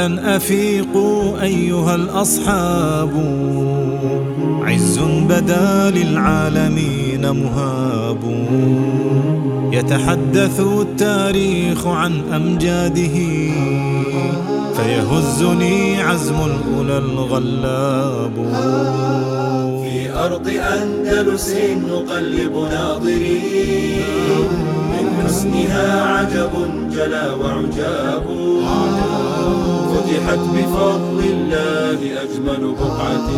مهلا أفيقوا أيها الأصحاب، عز بدا للعالمين مهاب. يتحدث التاريخ عن أمجاده، فيهزني عزم الأولى الغلاب. في أرض أندلس نقلب ناظرين، من حسنها عجب جلا وعجاب. فتحت بفضل الله أجمل بقعة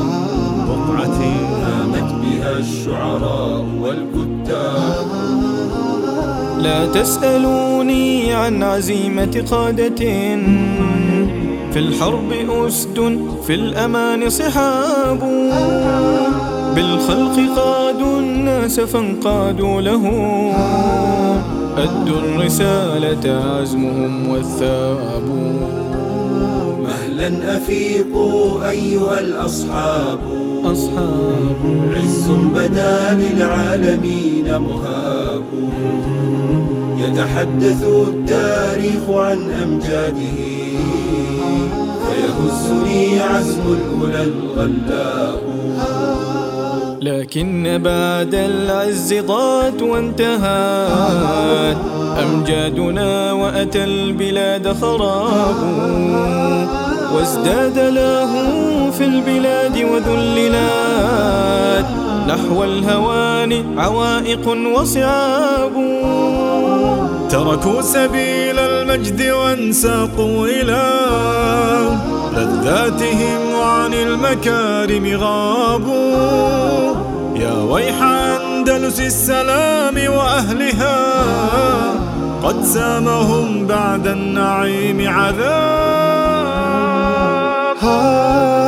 هامت بها الشعراء والكتاب. لا تسألوني عن عزيمة قادة، في الحرب أسد في الأمان صحاب. بالخلق قادوا الناس فانقادوا له، أدوا الرسالة عزمهم والثاب. مهلا أفيقوا أيها الأصحاب، عز بدا للعالمين مهاب. يتحدث التاريخ عن أمجاده، فيهزني عزم الأولى الغلاب. لكن بعد العز ضاعت وانتهت أمجادنا، وأتى البلاد خراب. وازداد له في البلاد وذللت نحو الهوان عوائق وصعاب. تركوا سبيل المجد وانساقوا إلى لذاتهم، وعن المكارم غابوا. يا ويح أندلس السلام وأهلها، قد سامهم بعد النعيم عذاب.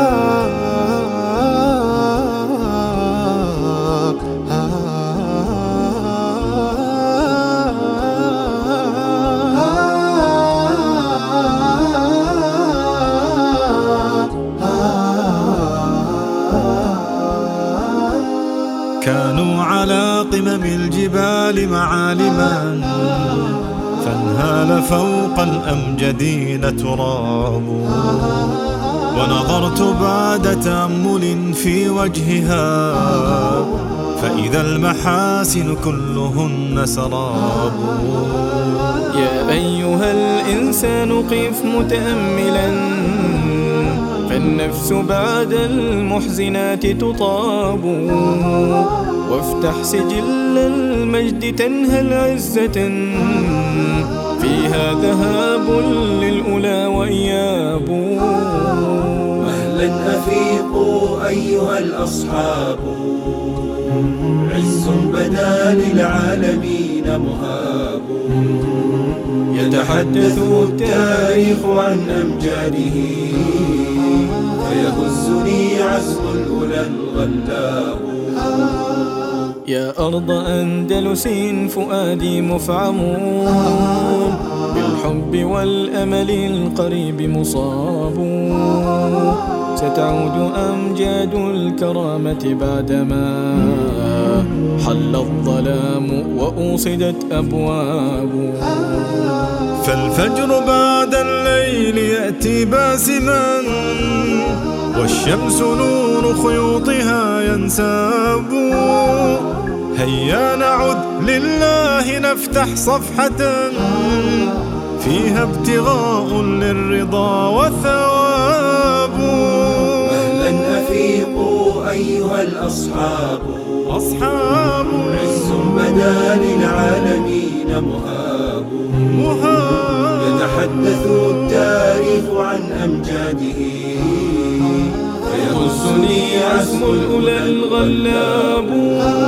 كانوا على قمم الجبال معالما، فانهال فوق الأمجدين تراب. ونظرت بعد تأمل في وجهها، فإذا المحاسن كلهن سراب. يا أيها الإنسان قف متأملا، فالنفس بعد المحزنات تطاب. وافتح سجل المجد تنهل عزة، فيها ذهاب للأولى وإياب. مهلا أفيقوا أيها الأصحاب، عز بدا للعالمين مهاب. يتحدث التاريخ عن أمجاده، فيهزني عزم الأولى الغلاب. يا أرض أندلس فؤادي مفعم، بالحب والأمل القريب مصاب. ستعود أمجاد الكرامة بعدما حل الظلام وأوصدت أبواب. فالفجر بعد الليل يأتي باسما، والشمس نور خيوطها ينساب. هيا نعد لله نفتح صفحة، فيها ابتغاء للرضا وثواب. مهلا أفيقوا أيها الأصحاب، عز بدا للعالمين مهاب. يتحدث التاريخ عن أمجاده، فيهزني عزم الأولى الغلاب.